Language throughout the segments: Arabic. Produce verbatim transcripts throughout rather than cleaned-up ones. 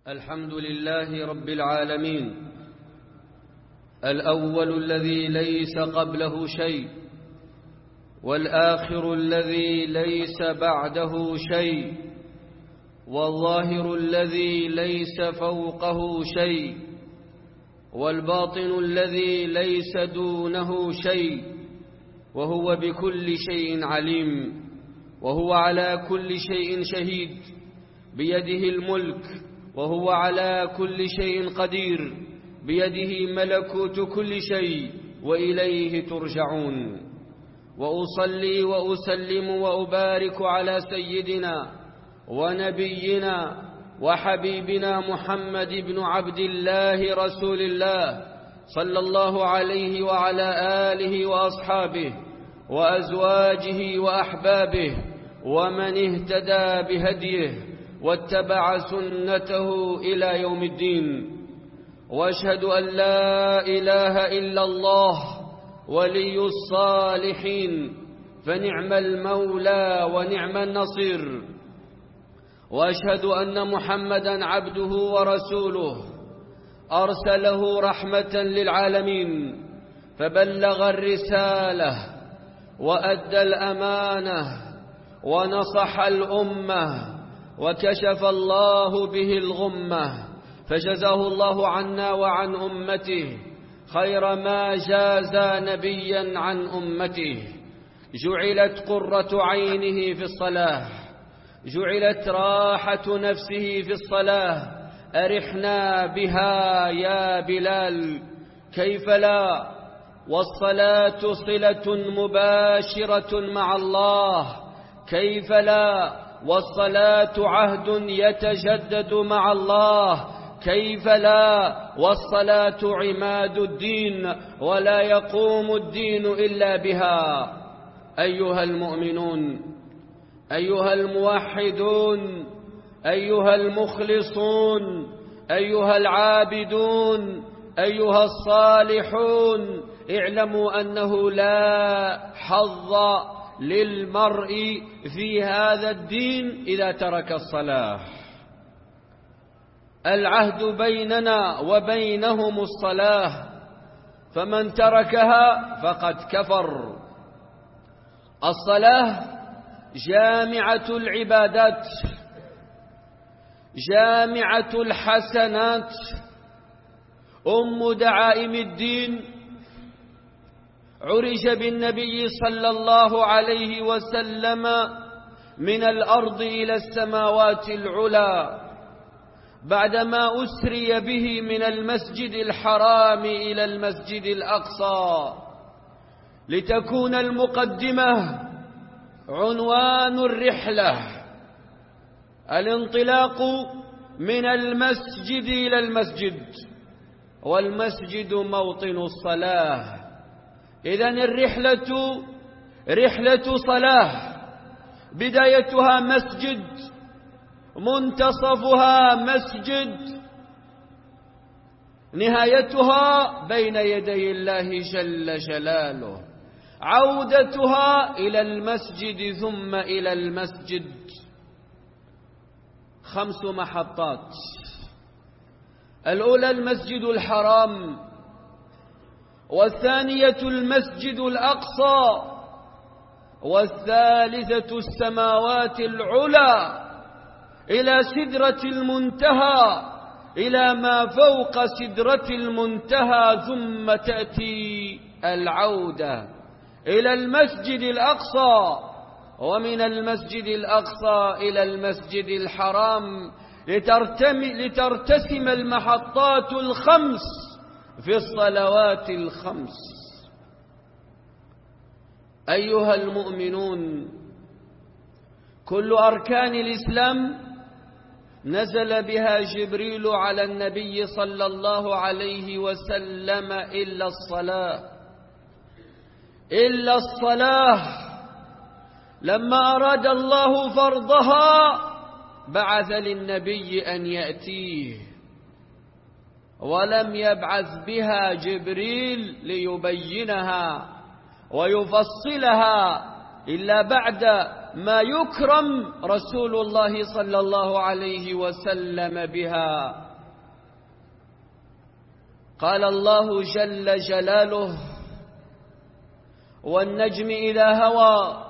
الحمد لله رب العالمين، الأول الذي ليس قبله شيء، والآخر الذي ليس بعده شيء، والظاهر الذي ليس فوقه شيء، والباطن الذي ليس دونه شيء، وهو بكل شيء عليم، وهو على كل شيء شهيد، بيده الملك، وهو على كل شيء قدير، بيده ملكوت كل شيء، وإليه ترجعون. وأصلي وأسلم وأبارك على سيدنا ونبينا وحبيبنا محمد بن عبد الله رسول الله، صلى الله عليه وعلى آله وأصحابه وأزواجه وأحبابه ومن اهتدى بهديه واتبع سنته إلى يوم الدين. وأشهد أن لا إله إلا الله ولي الصالحين، فنعم المولى ونعم النصير. وأشهد أن محمدًا عبده ورسوله، أرسله رحمة للعالمين، فبلغ الرسالة وأدى الأمانة ونصح الأمة، وكشف الله به الغمة، فجزاه الله عنا وعن أمته خير ما جاز نبيا عن أمته. جعلت قرة عينه في الصلاة، جعلت راحة نفسه في الصلاة، أرحنا بها يا بلال، كيف لا؟ والصلاة صلة مباشرة مع الله، كيف لا؟ والصلاة عهد يتجدد مع الله، كيف لا؟ والصلاة عماد الدين، ولا يقوم الدين إلا بها. أيها المؤمنون، أيها الموحدون، أيها المخلصون، أيها العابدون، أيها الصالحون، اعلموا أنه لا حظ للمرء في هذا الدين إذا ترك الصلاة. العهد بيننا وبينهم الصلاة، فمن تركها فقد كفر. الصلاة جامعة العبادات، جامعة الحسنات، أم دعائم الدين. عرج بالنبي صلى الله عليه وسلم من الأرض إلى السماوات العلى، بعدما أسري به من المسجد الحرام إلى المسجد الأقصى، لتكون المقدمة عنوان الرحلة، الانطلاق من المسجد إلى المسجد، والمسجد موطن الصلاة. إذن الرحلة رحلة صلاة، بدايتها مسجد، منتصفها مسجد، نهايتها بين يدي الله جل جلاله، عودتها إلى المسجد ثم إلى المسجد. خمس محطات: الأولى المسجد الحرام، والثانية المسجد الأقصى، والثالثة السماوات العلى إلى سدرة المنتهى، إلى ما فوق سدرة المنتهى، ثم تأتي العودة إلى المسجد الأقصى، ومن المسجد الأقصى إلى المسجد الحرام، لترتسم المحطات الخمس في الصلوات الخمس. أيها المؤمنون، كل أركان الإسلام نزل بها جبريل على النبي صلى الله عليه وسلم إلا الصلاة، إلا الصلاة. لما أراد الله فرضها بعث للنبي أن يأتيه، ولم يبعث بها جبريل ليبينها ويفصلها إلا بعد ما يكرم رسول الله صلى الله عليه وسلم بها. قال الله جل جلاله: والنجم إذا هوى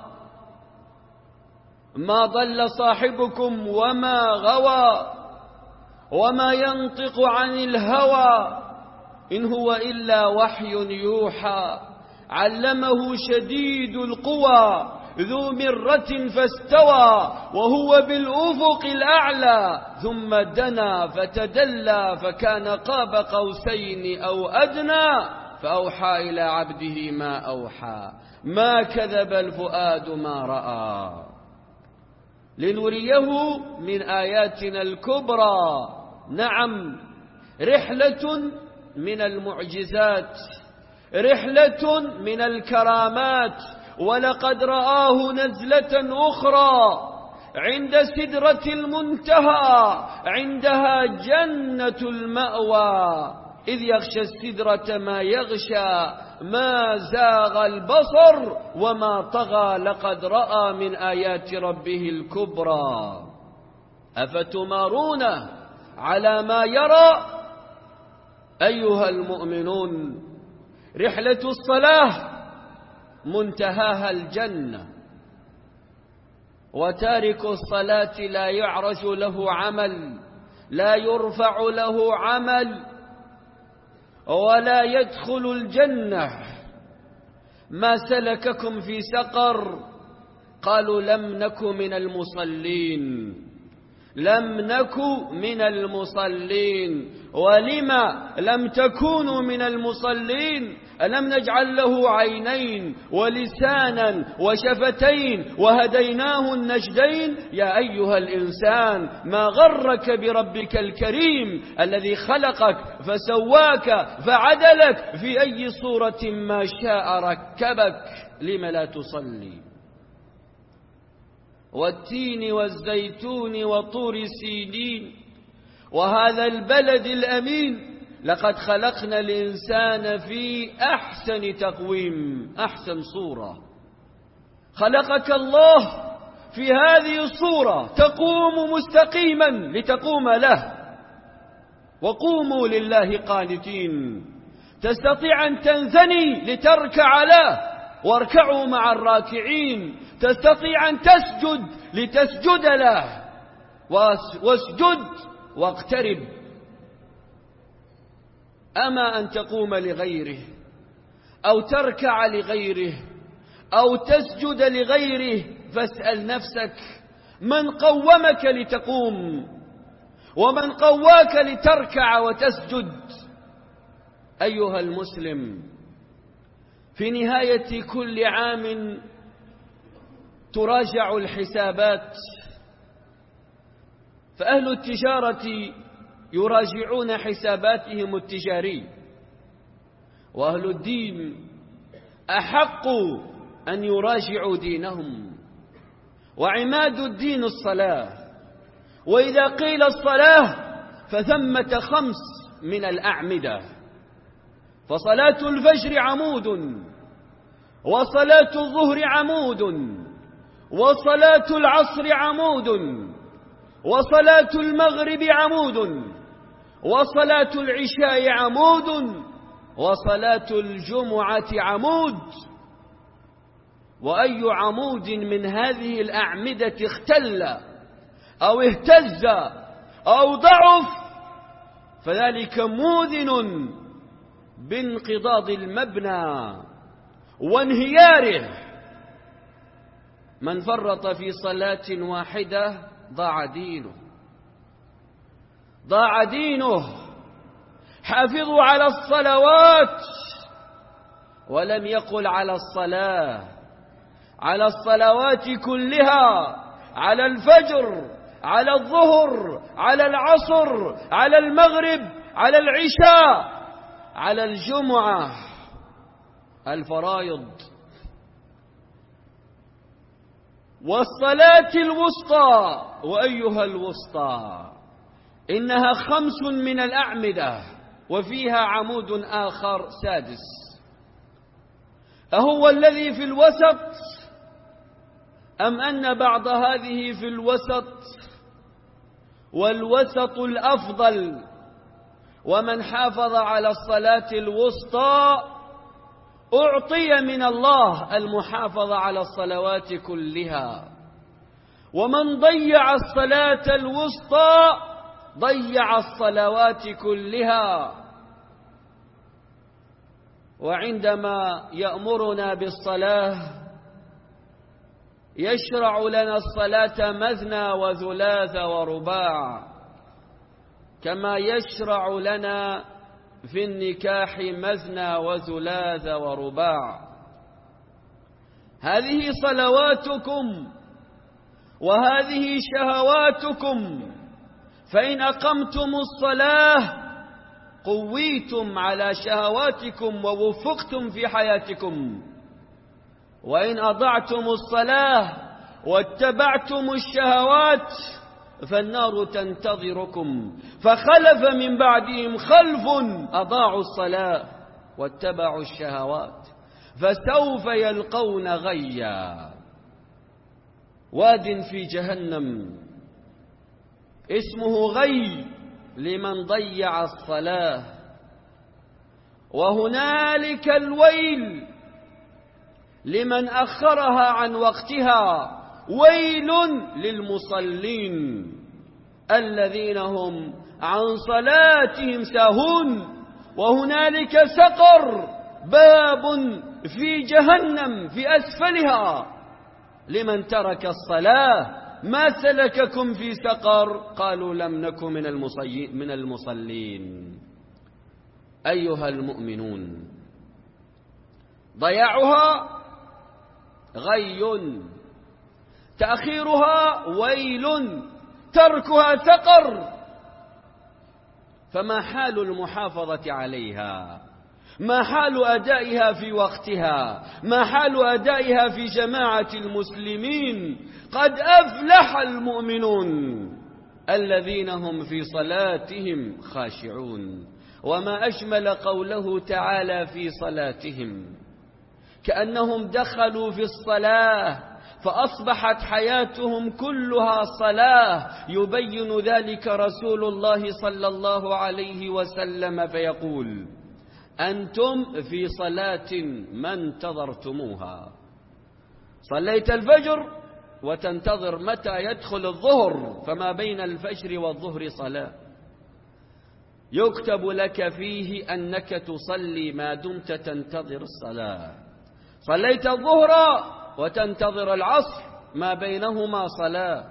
ما ضل صاحبكم وما غوى وما ينطق عن الهوى إن هو إلا وحي يوحى علمه شديد القوى ذو مرة فاستوى وهو بالأفق الأعلى ثم دنا فتدلى فكان قاب قوسين أو أدنى فأوحى إلى عبده ما أوحى ما كذب الفؤاد ما رأى لنريه من آياتنا الكبرى. نعم، رحلة من المعجزات، رحلة من الكرامات. ولقد رآه نزلة أخرى عند سدرة المنتهى عندها جنة المأوى إذ يغشى السدرة ما يغشى ما زاغ البصر وما طغى لقد رأى من آيات ربه الكبرى. أفتمارونه على ما يرى أيها المؤمنون؟ رحلة الصلاة منتهاها الجنة، وتارك الصلاة لا يعرج له عمل، لا يرفع له عمل، ولا يدخل الجنة. ما سلككم في سقر؟ قالوا لم نك من المصلين، لم نك من المصلين. ولما لم تكونوا من المصلين؟ ألم نجعل له عينين ولسانا وشفتين وهديناه النجدين؟ يا أيها الإنسان ما غرك بربك الكريم الذي خلقك فسواك فعدلك في أي صورة ما شاء ركبك. لم لا تصلي؟ والتين والزيتون وطور سينين وهذا البلد الأمين لقد خلقنا الإنسان في أحسن تقويم، أحسن صورة. خلقك الله في هذه الصورة تقوم مستقيما لتقوم له، وقوموا لله قانتين. تستطيع أن تنثني لتركع له، واركعوا مع الراكعين. تستطيع أن تسجد لتسجد له، واسجد واقترب. أما أن تقوم لغيره أو تركع لغيره أو تسجد لغيره، فاسأل نفسك من قومك لتقوم ومن قواك لتركع وتسجد. أيها المسلم، في نهاية كل عام تراجع الحسابات، فأهل التجارة يراجعون حساباتهم التجارية، وأهل الدين أحق أن يراجعوا دينهم. وعماد الدين الصلاة، وإذا قيل الصلاة فثمة خمس من الأعمدة، فصلاة الفجر عمود، وصلاة الظهر عمود، وصلاة العصر عمود، وصلاة المغرب عمود، وصلاة العشاء عمود، وصلاة الجمعة عمود. وأي عمود من هذه الأعمدة اختل أو اهتز أو ضعف فذلك موذن بانقضاض المبنى وانهياره. من فرط في صلاة واحدة ضاع دينه، ضاع دينه. حافظوا على الصلوات، ولم يقل على الصلاة، على الصلوات كلها، على الفجر، على الظهر، على العصر، على المغرب، على العشاء، على الجمعة، الفرائض. والصلاة الوسطى، وأيها الوسطى إنها خمس من الأعمدة وفيها عمود آخر سادس، أهو الذي في الوسط أم أن بعض هذه في الوسط، والوسط الأفضل، ومن حافظ على الصلاة الوسطى أعطي من الله المحافظة على الصلوات كلها، ومن ضيع الصلاة الوسطى ضيع الصلوات كلها. وعندما يأمرنا بالصلاة يشرع لنا الصلاة مثنى وثلاث ورباع، كما يشرع لنا في النكاح مثنى وثلاث ورباع. هذه صلواتكم وهذه شهواتكم، فإن أقمتم الصلاة قويتم على شهواتكم ووفقتم في حياتكم، وإن أضعتم الصلاة واتبعتم الشهوات فالنار تنتظركم. فخلف من بعدهم خلف أضاعوا الصلاة واتبعوا الشهوات فسوف يلقون غيا. واد في جهنم اسمه غي لمن ضيع الصلاة، وهنالك الويل لمن أخرها عن وقتها. ويل للمصلين الذين هم عن صلاتهم ساهون. وهنالك سقر، باب في جهنم في أسفلها لمن ترك الصلاة. ما سلككم في سقر؟ قالوا لم نكن من المصلين. أيها المؤمنون، ضياعها غي، تأخيرها ويل، تركها سقر. فما حال المحافظة عليها؟ ما حال أدائها في وقتها؟ ما حال أدائها في جماعة المسلمين؟ قد أفلح المؤمنون الذين هم في صلاتهم خاشعون. وما أجمل قوله تعالى في صلاتهم، كأنهم دخلوا في الصلاة فأصبحت حياتهم كلها صلاة. يبين ذلك رسول الله صلى الله عليه وسلم فيقول: أنتم في صلاة ما انتظرتموها. صليت الفجر وتنتظر متى يدخل الظهر، فما بين الفجر والظهر صلاة، يكتب لك فيه أنك تصلي ما دمت تنتظر الصلاة. صليت الظهر وتنتظر العصر، ما بينهما صلاة.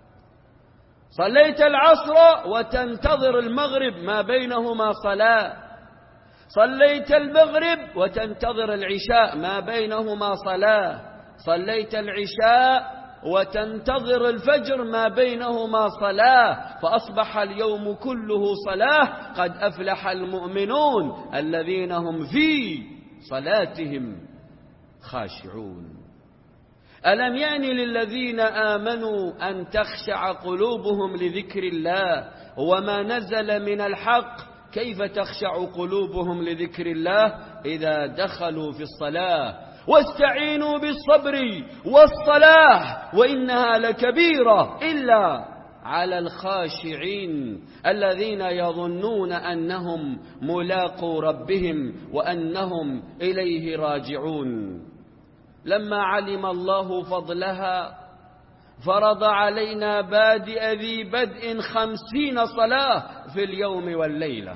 صليت العصر وتنتظر المغرب، ما بينهما صلاة. صليت المغرب وتنتظر العشاء، ما بينهما صلاة. صليت العشاء وتنتظر الفجر، ما بينهما صلاة. فأصبح اليوم كله صلاة. قد أفلح المؤمنون الذين هم في صلاتهم خاشعون. ألم يأن للذين آمنوا أن تخشع قلوبهم لذكر الله وما نزل من الحق؟ كيف تخشع قلوبهم لذكر الله؟ إذا دخلوا في الصلاة. واستعينوا بالصبر والصلاة وإنها لكبيرة إلا على الخاشعين الذين يظنون أنهم ملاقو ربهم وأنهم إليه راجعون. لما علم الله فضلها فرض علينا بادئ ذي بدء خمسين صلاة في اليوم والليلة.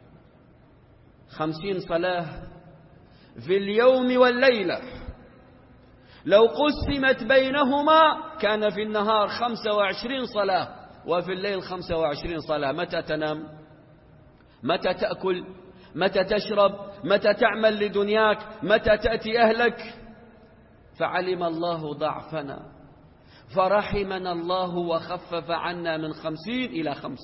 خمسين صلاة في اليوم والليلة، لو قسمت بينهما كان في النهار خمسة وعشرين صلاة وفي الليل خمسة وعشرين صلاة. متى تنام؟ متى تأكل؟ متى تشرب؟ متى تعمل لدنياك؟ متى تأتي أهلك؟ فعلم الله ضعفنا فرحمنا الله وخفف عنا من خمسين إلى خمس.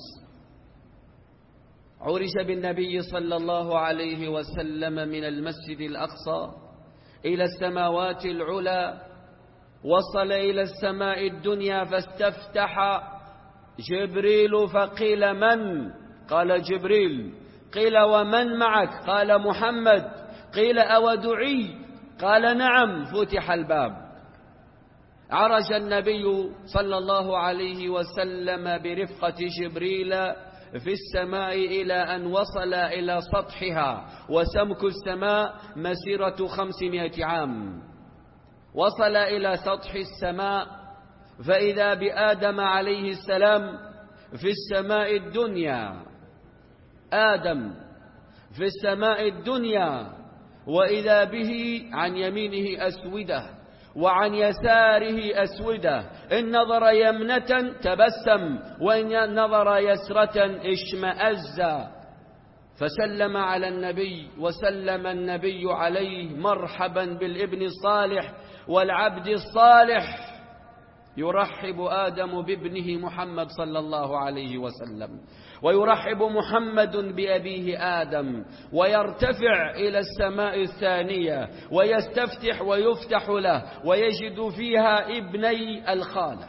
عرج بالنبي صلى الله عليه وسلم من المسجد الأقصى إلى السماوات العلى، وصل إلى السماء الدنيا فاستفتح جبريل فقيل: من؟ قال: جبريل. قيل: ومن معك؟ قال: محمد. قيل: أودعي؟ قال: نعم. فتح الباب عرج النبي صلى الله عليه وسلم برفقة جبريل في السماء إلى أن وصل إلى سطحها، وسمك السماء مسيرة خمسمائة عام. وصل إلى سطح السماء فإذا بآدم عليه السلام في السماء الدنيا. آدم في السماء الدنيا، وإذا به عن يمينه أسودة وعن يساره أسودة، إن نظر يمنة تبسم وإن نظر يسرة اشمأز. فسلم على النبي وسلم النبي عليه: مرحبا بالابن الصالح والعبد الصالح. يرحب آدم بابنه محمد صلى الله عليه وسلم، ويرحب محمد بأبيه آدم، ويرتفع إلى السماء الثانية ويستفتح ويفتح له، ويجد فيها ابني الخالة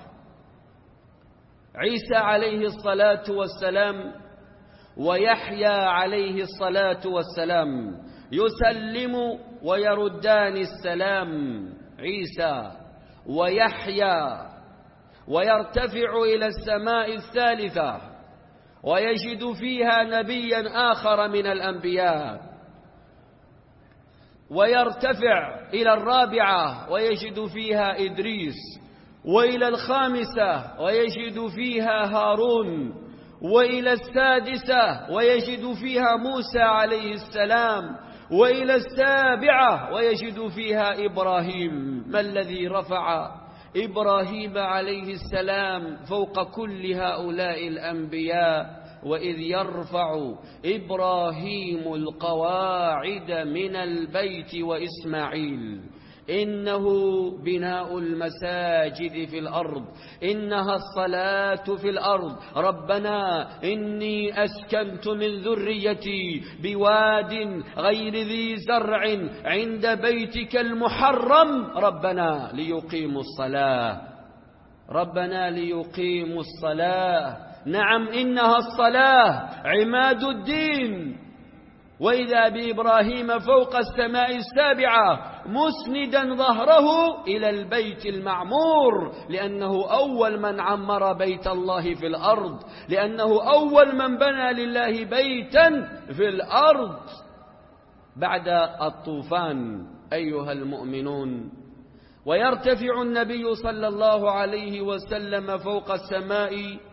عيسى عليه الصلاة والسلام ويحيى عليه الصلاة والسلام، يسلم ويردان السلام عيسى ويحيى، ويرتفع إلى السماء الثالثة ويجد فيها نبيا آخر من الأنبياء، ويرتفع إلى الرابعة ويجد فيها إدريس، وإلى الخامسة ويجد فيها هارون، وإلى السادسة ويجد فيها موسى عليه السلام، وإلى السابعة ويجد فيها إبراهيم. ما الذي رفع إبراهيم عليه السلام فوق كل هؤلاء الأنبياء؟ وإذ يرفع إبراهيم القواعد من البيت وإسماعيل، إنه بناء المساجد في الأرض، إنها الصلاة في الأرض. ربنا إني أسكنت من ذريتي بواد غير ذي زرع عند بيتك المحرم، ربنا ليقيموا الصلاة، ربنا ليقيموا الصلاة. نعم، إنها الصلاة عماد الدين. وإذا بإبراهيم فوق السماء السابعة مسندا ظهره إلى البيت المعمور، لأنه أول من عمر بيت الله في الأرض، لأنه أول من بنى لله بيتا في الأرض بعد الطوفان أيها المؤمنون. ويرتفع النبي صلى الله عليه وسلم فوق السماء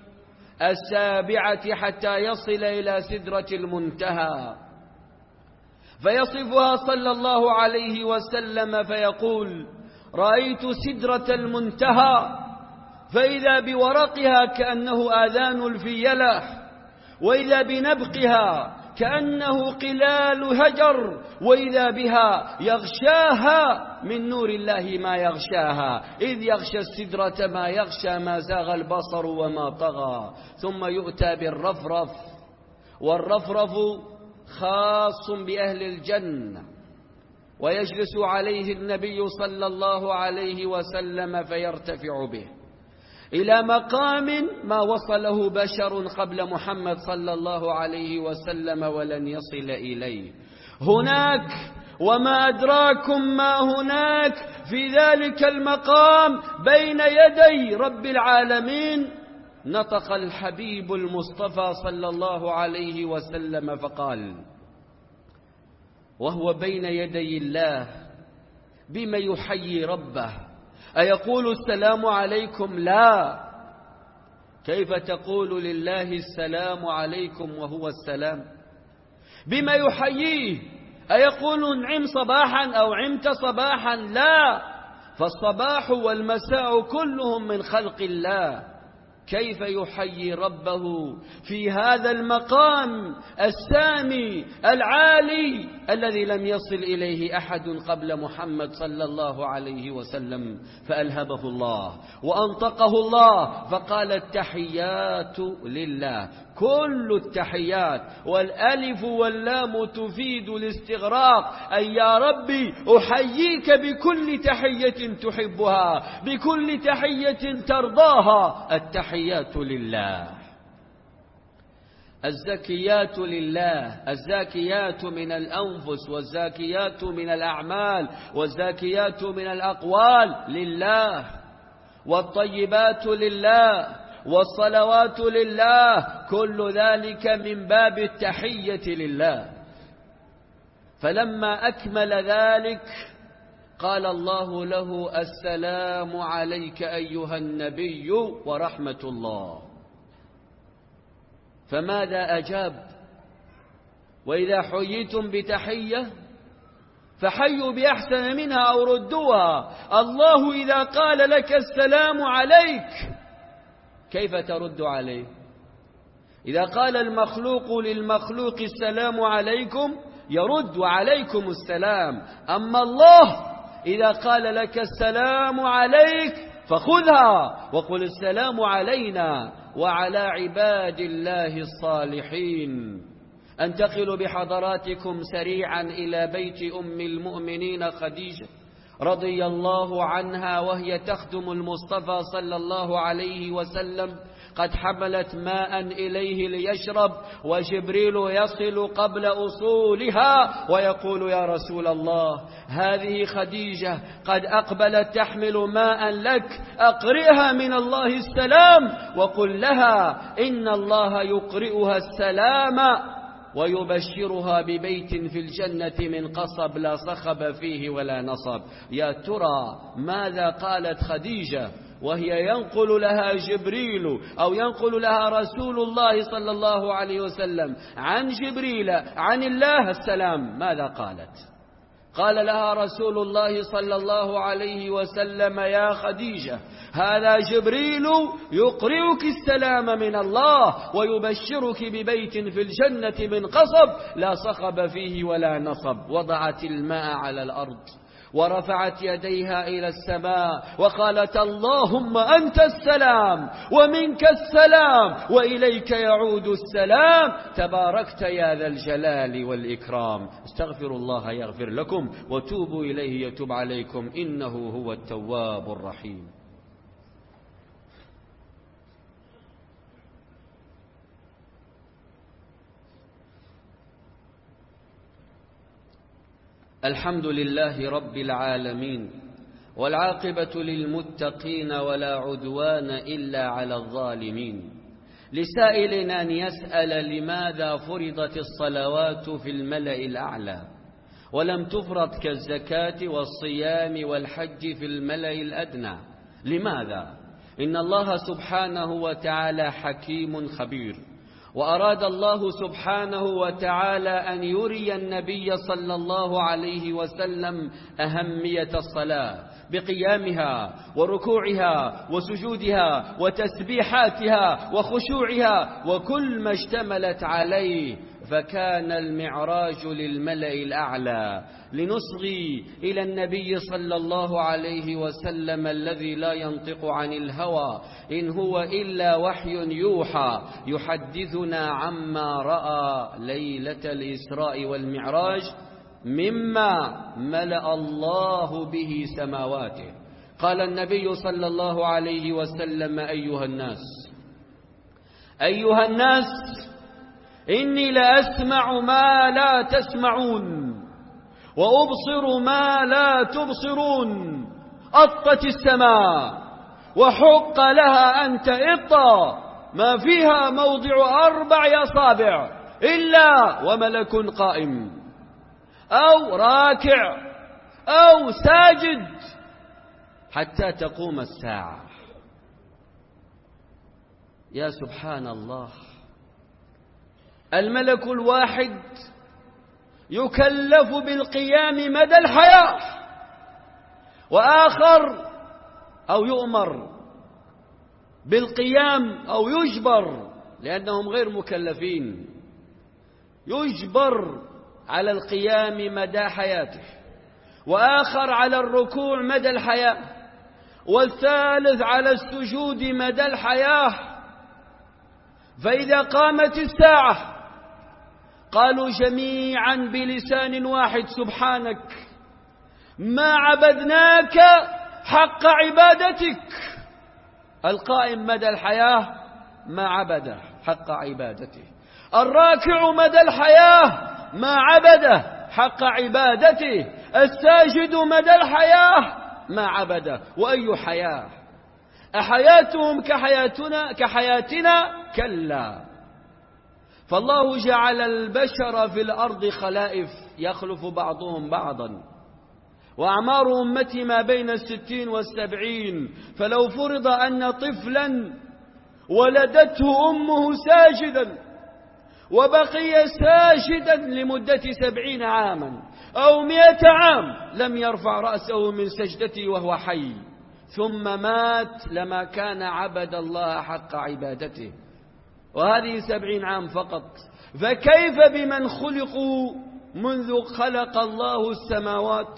السابعة حتى يصل إلى سدرة المنتهى، فيصفها صلى الله عليه وسلم فيقول: رأيت سدرة المنتهى، فإذا بورقها كأنه آذان الفيلة، وإذا بنبقها كأنه قلال هجر، وإذا بها يغشاها من نور الله ما يغشاها، إذ يغشى السدرة ما يغشى، ما زاغ البصر وما طغى. ثم يؤتى بالرفرف، والرفرف خاص بأهل الجنة، ويجلس عليه النبي صلى الله عليه وسلم فيرتفع به إلى مقام ما وصله بشر قبل محمد صلى الله عليه وسلم ولن يصل إليه. هناك وما أدراكم ما هناك في ذلك المقام بين يدي رب العالمين، نطق الحبيب المصطفى صلى الله عليه وسلم فقال وهو بين يدي الله: بما يحيي ربه؟ أيقول السلام عليكم؟ لا. كيف تقول لله السلام عليكم وهو السلام؟ بما يحييه؟ أيقول نعم صباحا أو عمت صباحا؟ لا، فالصباح والمساء كلهم من خلق الله. كيف يحيي ربه في هذا المقام السامي العالي الذي لم يصل إليه أحد قبل محمد صلى الله عليه وسلم؟ فألهبه الله وأنطقه الله فقال: التحيات لله، كل التحيات، والألف واللام تفيد الاستغراق، أي يا ربي أحييك بكل تحية تحبها، بكل تحية ترضاها. التحيات لله، الزكيات لله، الزاكيات من الأنفس، والزاكيات من الأعمال، والزاكيات من الأقوال لله. والطيبات لله والصلوات لله، كل ذلك من باب التحية لله. فلما أكمل ذلك قال الله له: السلام عليك أيها النبي ورحمة الله. فماذا أجاب؟ وإذا حييتم بتحية فحيوا بأحسن منها أو ردوها. الله إذا قال لك السلام عليك كيف ترد عليه؟ إذا قال المخلوق للمخلوق السلام عليكم يرد عليكم السلام. أما الله إذا قال لك السلام عليك فخذها وقل السلام علينا وعلى عباد الله الصالحين. أنتقل بحضراتكم سريعا إلى بيت أم المؤمنين خديجة رضي الله عنها، وهي تخدم المصطفى صلى الله عليه وسلم، قد حملت ماء إليه ليشرب، وجبريل يصل قبل أصولها ويقول: يا رسول الله، هذه خديجة قد أقبلت تحمل ماء لك، أقرئها من الله السلام وقل لها إن الله يقرئها السلام ويبشرها ببيت في الجنة من قصب لا صخب فيه ولا نصب. يا ترى ماذا قالت خديجة وهي ينقل لها جبريل أو ينقل لها رسول الله صلى الله عليه وسلم عن جبريل عن الله السلام؟ ماذا قالت؟ قال لها رسول الله صلى الله عليه وسلم: يا خديجة، هذا جبريل يقرئك السلام من الله ويبشرك ببيت في الجنة من قصب لا صخب فيه ولا نصب. وضعت الماء على الأرض ورفعت يديها إلى السماء وقالت: اللهم أنت السلام ومنك السلام وإليك يعود السلام، تباركت يا ذا الجلال والإكرام. استغفروا الله يغفر لكم وتوبوا إليه يتوب عليكم، إنه هو التواب الرحيم. الحمد لله رب العالمين، والعاقبة للمتقين ولا عدوان إلا على الظالمين. لسائل أن يسأل: لماذا فرضت الصلوات في الملأ الأعلى ولم تفرض كالزكاة والصيام والحج في الملأ الأدنى؟ لماذا؟ إن الله سبحانه وتعالى حكيم خبير، وأراد الله سبحانه وتعالى أن يري النبي صلى الله عليه وسلم أهمية الصلاة بقيامها وركوعها وسجودها وتسبيحاتها وخشوعها وكل ما اشتملت عليه. فكان المعراج للملأ الأعلى لنصغي إلى النبي صلى الله عليه وسلم الذي لا ينطق عن الهوى، إن هو إلا وحي يوحى، يحدثنا عما رأى ليلة الإسراء والمعراج مما ملأ الله به سماواته. قال النبي صلى الله عليه وسلم: أيها الناس أيها الناس إني لأسمع ما لا تسمعون وأبصر ما لا تبصرون. أطت السماء وحق لها أن تئط، ما فيها موضع أربع أصابع إلا وملك قائم أو راكع أو ساجد حتى تقوم الساعة. يا سبحان الله، الملك الواحد يكلف بالقيام مدى الحياة، وآخر أو يؤمر بالقيام أو يجبر لأنهم غير مكلفين، يجبر على القيام مدى حياته، وآخر على الركوع مدى الحياة، والثالث على السجود مدى الحياة. فإذا قامت الساعة قالوا جميعا بلسان واحد: سبحانك ما عبدناك حق عبادتك. القائم مدى الحياة ما عبده حق عبادته، الراكع مدى الحياة ما عبده حق عبادته، الساجد مدى الحياة ما عبده. وأي حياة؟ أحياتهم كحياتنا كحياتنا؟ كلا. فالله جعل البشر في الأرض خلائف يخلف بعضهم بعضا، وأعمار أمتي ما بين الستين والسبعين، فلو فرض أن طفلا ولدته أمه ساجدا وبقي ساجدا لمدة سبعين عاما أو مئة عام لم يرفع رأسه من سجدته وهو حي، ثم مات، لما كان عبد الله حق عبادته، وهذه سبعين عام فقط. فكيف بمن خلقوا منذ خلق الله السماوات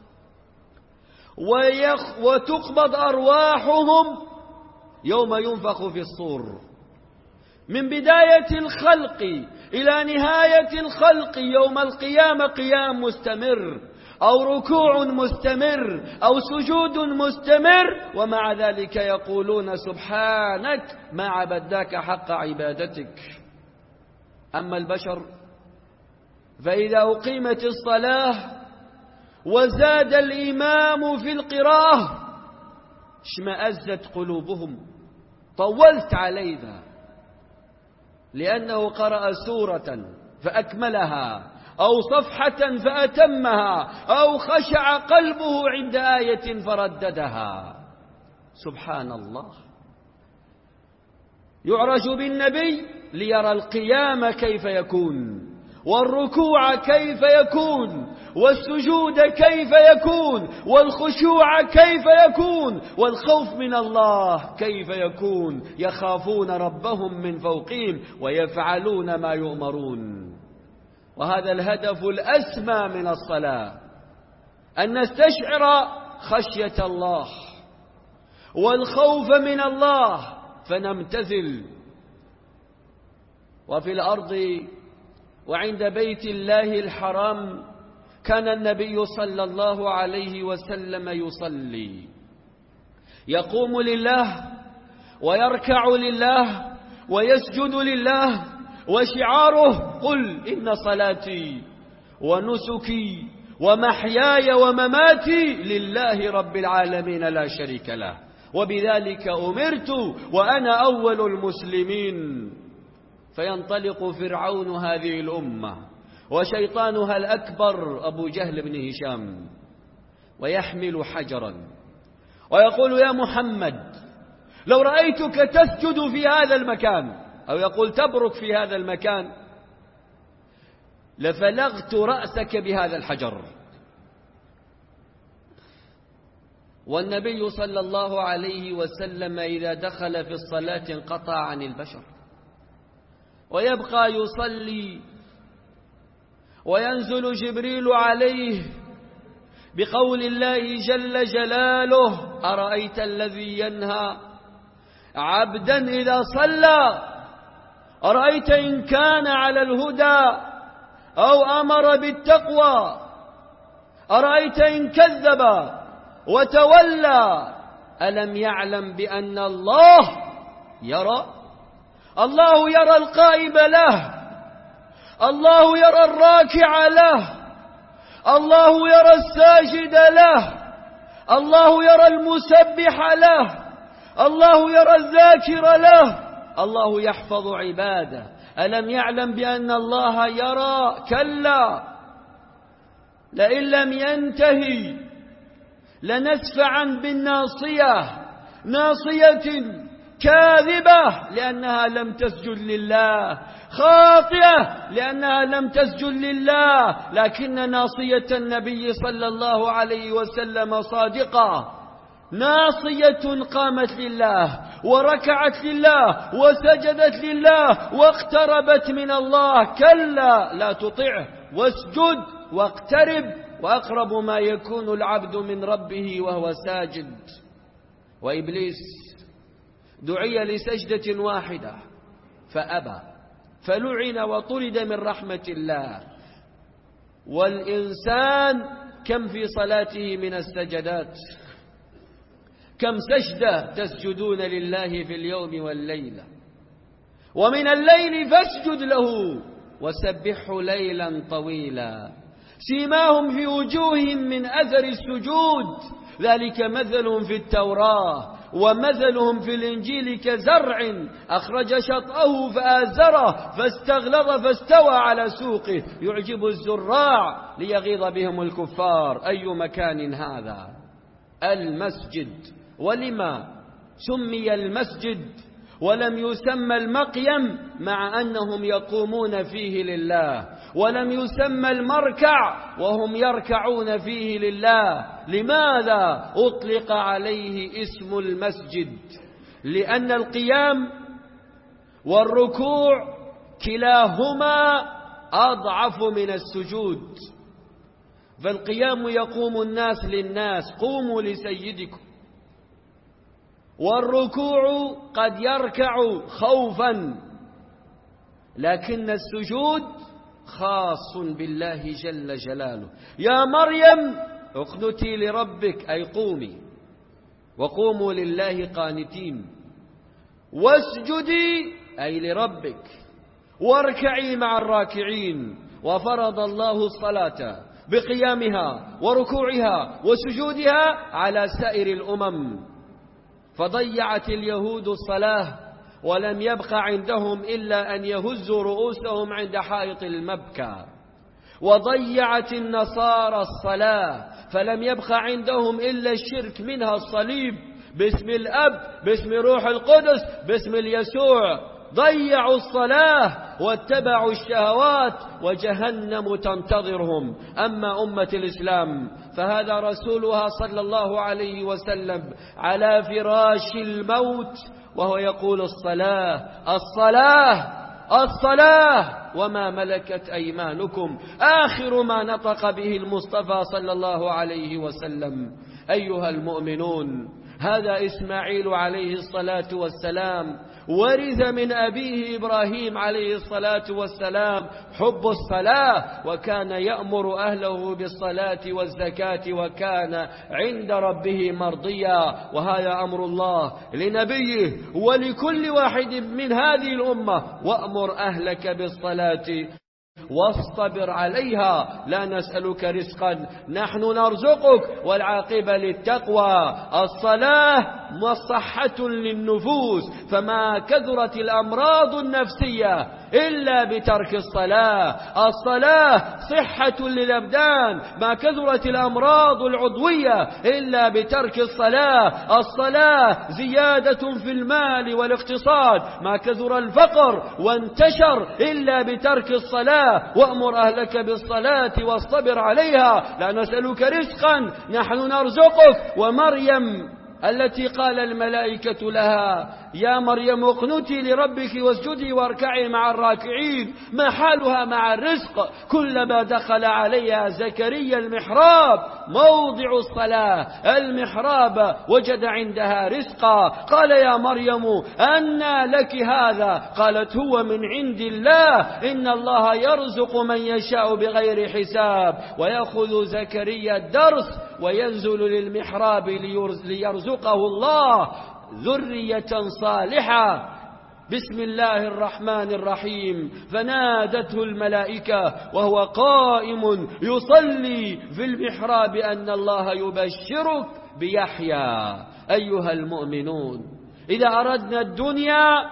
ويخ وتقبض أرواحهم يوم ينفخ في الصور، من بداية الخلق إلى نهاية الخلق يوم القيامة قيام مستمر أو ركوع مستمر أو سجود مستمر، ومع ذلك يقولون سبحانك ما عبدناك حق عبادتك. أما البشر فإذا أقيمت الصلاة وزاد الإمام في القراءة اشمأزت قلوبهم، طولت علينا لأنه قرأ سورة فأكملها أو صفحة فأتمها أو خشع قلبه عند آية فرددها. سبحان الله. يعرج بالنبي ليرى القيام كيف يكون، والركوع كيف يكون، والسجود كيف يكون، والخشوع كيف يكون، والخوف من الله كيف يكون. يخافون ربهم من فوقهم ويفعلون ما يؤمرون. وهذا الهدف الأسمى من الصلاة، أن نستشعر خشية الله والخوف من الله فنمتثل. وفي الأرض وعند بيت الله الحرام كان النبي صلى الله عليه وسلم يصلي، يقوم لله ويركع لله ويسجد لله، وشعاره قل إن صلاتي ونسكي ومحياي ومماتي لله رب العالمين لا شريك له وبذلك أمرت وأنا أول المسلمين. فينطلق فرعون هذه الأمة وشيطانها الأكبر أبو جهل بن هشام ويحمل حجرا ويقول يا محمد لو رأيتك تسجد في هذا المكان، أو يقول تبرك في هذا المكان، لفلغت رأسك بهذا الحجر. والنبي صلى الله عليه وسلم إذا دخل في الصلاة انقطع عن البشر ويبقى يصلي، وينزل جبريل عليه بقول الله جل جلاله أرأيت الذي ينهى عبدا إذا صلى، أرأيت إن كان على الهدى أو أمر بالتقوى، أرأيت إن كذب وتولى، ألم يعلم بأن الله يرى؟ الله يرى القائب له، الله يرى الراكع له، الله يرى الساجد له، الله يرى المسبح له، الله يرى الذاكر له، الله يحفظ عباده. ألم يعلم بأن الله يرى؟ كلا، لئن لم ينتهي لنسفعا بالناصية، ناصية كاذبة لأنها لم تسجد لله، خاطئة لأنها لم تسجد لله. لكن ناصية النبي صلى الله عليه وسلم صادقة، ناصية قامت لله وركعت لله وسجدت لله واقتربت من الله. كلا لا تطعه واسجد واقترب، وأقرب ما يكون العبد من ربه وهو ساجد. وإبليس دعي لسجدة واحدة فأبى، فلعن وطرد من رحمة الله. والإنسان كم في صلاته من السجدات، كم سجدة تسجدون لله في اليوم والليلة. ومن الليل فاسجد له وسبحه ليلا طويلا، سيماهم في وجوههم من أثر السجود، ذلك مثلهم في التوراة ومثلهم في الإنجيل كزرع أخرج شطأه فآزره فاستغلظ فاستوى على سوقه يعجب الزراع ليغيظ بهم الكفار. أي مكان هذا؟ المسجد. ولما سمي المسجد ولم يسمى المقيم مع أنهم يقومون فيه لله، ولم يسمى المركع وهم يركعون فيه لله؟ لماذا أطلق عليه اسم المسجد؟ لأن القيام والركوع كلاهما أضعف من السجود. فالقيام يقوم الناس للناس، قوموا لسيدكم، والركوع قد يركع خوفا، لكن السجود خاص بالله جل جلاله. يا مريم اقنتي لربك، أي قومي، وقوموا لله قانتين، واسجدي أي لربك، واركعي مع الراكعين. وفرض الله الصلاة بقيامها وركوعها وسجودها على سائر الأمم، فضيعت اليهود الصلاة ولم يبق عندهم إلا أن يهزوا رؤوسهم عند حائط المبكى، وضيعت النصارى الصلاة فلم يبق عندهم إلا الشرك، منها الصليب، باسم الأب، باسم روح القدس، باسم اليسوع. ضيعوا الصلاة واتبعوا الشهوات وجهنم تنتظرهم. أما أمة الإسلام فهذا رسولها صلى الله عليه وسلم على فراش الموت وهو يقول الصلاة الصلاة الصلاة وما ملكت أيمانكم، آخر ما نطق به المصطفى صلى الله عليه وسلم. أيها المؤمنون، هذا إسماعيل عليه الصلاة والسلام ورث من أبيه إبراهيم عليه الصلاة والسلام حب الصلاة، وكان يأمر أهله بالصلاة والزكاة، وكان عند ربه مرضيا. وهذا أمر الله لنبيه ولكل واحد من هذه الأمة: وأمر أهلك بالصلاة واصطبر عليها، لا نسألك رزقا نحن نرزقك، والعاقبة للتقوى. الصلاة مصحة للنفوس، فما كثرت الأمراض النفسية إلا بترك الصلاة. الصلاة صحة للأبدان، ما كثرت الأمراض العضوية إلا بترك الصلاة. الصلاة زيادة في المال والاقتصاد، ما كثر الفقر وانتشر إلا بترك الصلاة. وأمر أهلك بالصلاة واصطبر عليها، لا نسألك رزقا نحن نرزقك. ومريم التي قال الملائكة لها: يا مريم اقنتي لربك واسجدي واركعي مع الراكعين، ما حالها مع الرزق؟ كلما دخل عليها زكريا المحراب موضع الصلاة المحراب وجد عندها رزقا. قال: يا مريم أنى لك هذا؟ قالت: هو من عند الله، إن الله يرزق من يشاء بغير حساب. ويأخذ زكريا الدرس وينزل للمحراب ليرزقه الله ذرية صالحة. بسم الله الرحمن الرحيم. فنادته الملائكة وهو قائم يصلي في المحراب أن الله يبشرك بيحيى. أيها المؤمنون، إذا أردنا الدنيا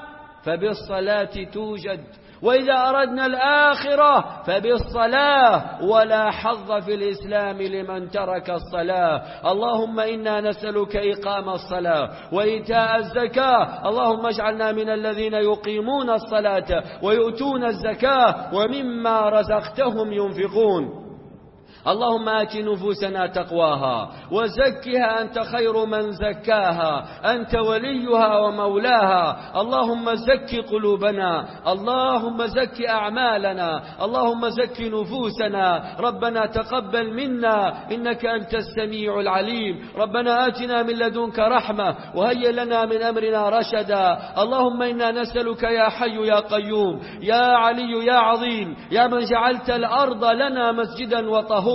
فبالصلاة توجد، وإذا أردنا الآخرة فبالصلاة، ولا حظ في الإسلام لمن ترك الصلاة. اللهم إنا نسألك إقام الصلاة وإيتاء الزكاة. اللهم اجعلنا من الذين يقيمون الصلاة ويؤتون الزكاة ومما رزقتهم ينفقون. اللهم آت نفوسنا تقواها وزكها أنت خير من زكاها، أنت وليها ومولاها. اللهم زك قلوبنا، اللهم زك أعمالنا، اللهم زك نفوسنا. ربنا تقبل منا إنك أنت السميع العليم. ربنا آتنا من لدنك رحمة وهيئ لنا من أمرنا رشدا. اللهم إنا نسألك يا حي يا قيوم يا علي يا عظيم، يا من جعلت الأرض لنا مسجدا وطهورا،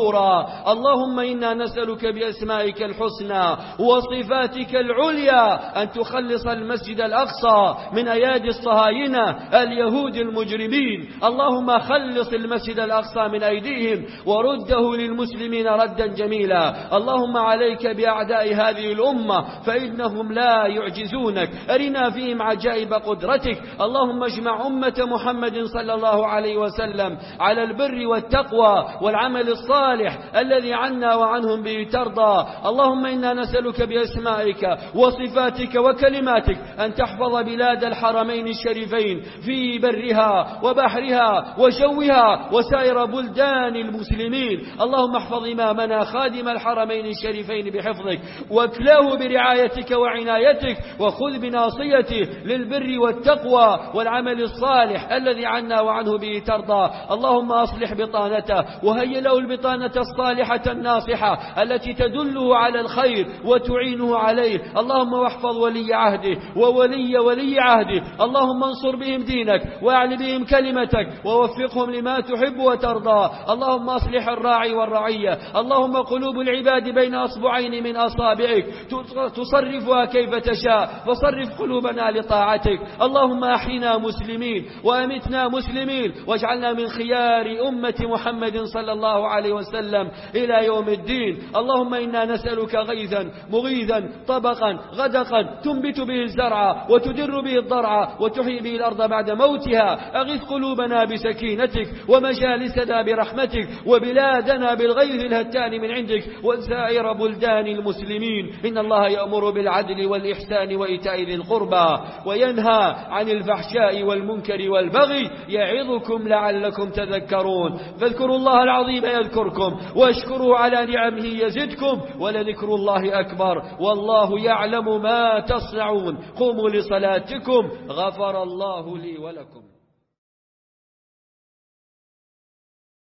غفورا. اللهم إنا نسألك بأسمائك الحسنى وصفاتك العليا أن تخلص المسجد الأقصى من أيادي الصهاينة اليهود المجرمين. اللهم خلص المسجد الأقصى من أيديهم ورده للمسلمين ردا جميلا. اللهم عليك بأعداء هذه الأمة فإنهم لا يعجزونك. أرنا فيهم عجائب قدرتك. اللهم اجمع أمة محمد صلى الله عليه وسلم على البر والتقوى والعمل الصالح الذي عنا وعنهم به ترضى. اللهم إنا نسألك بأسمائك وصفاتك وكلماتك أن تحفظ بلاد الحرمين الشريفين في برها وبحرها وجوها وسائر بلدان المسلمين. اللهم احفظ إمامنا خادم الحرمين الشريفين بحفظك واكلاه برعايتك وعنايتك وخذ بناصيته للبر والتقوى والعمل الصالح الذي عنا وعنه به ترضى. اللهم أصلح بطانته وهيئ له البطانة الصالحة الناصحة التي تدله على الخير وتعينه عليه. اللهم واحفظ ولي عهده وولي ولي عهده. اللهم انصر بهم دينك واعل بهم كلمتك ووفقهم لما تحب وترضى. اللهم أصلح الراعي والرعية. اللهم قلوب العباد بين أصبعين من أصابعك تصرفها كيف تشاء فصرف قلوبنا لطاعتك. اللهم أحينا مسلمين وأمتنا مسلمين واجعلنا من خيار أمة محمد صلى الله عليه وسلم إلى يوم الدين. اللهم إنا نسألك غيثا مغيثا طبقا غدقا تنبت به الزرع وتدر به الضرع وتحيي به الأرض بعد موتها. أغث قلوبنا بسكينتك ومجالسنا برحمتك وبلادنا بالغيث الهتان من عندك وسائر بلدان المسلمين. إن الله يأمر بالعدل والإحسان وإيتاء ذي القربى وينهى عن الفحشاء والمنكر والبغي يعظكم لعلكم تذكرون. فاذكروا الله العظيم يذكركم واشكروا على نعمه يزدكم ولذكر الله أكبر والله يعلم ما تصنعون. قوموا لصلاتكم غفر الله لي ولكم.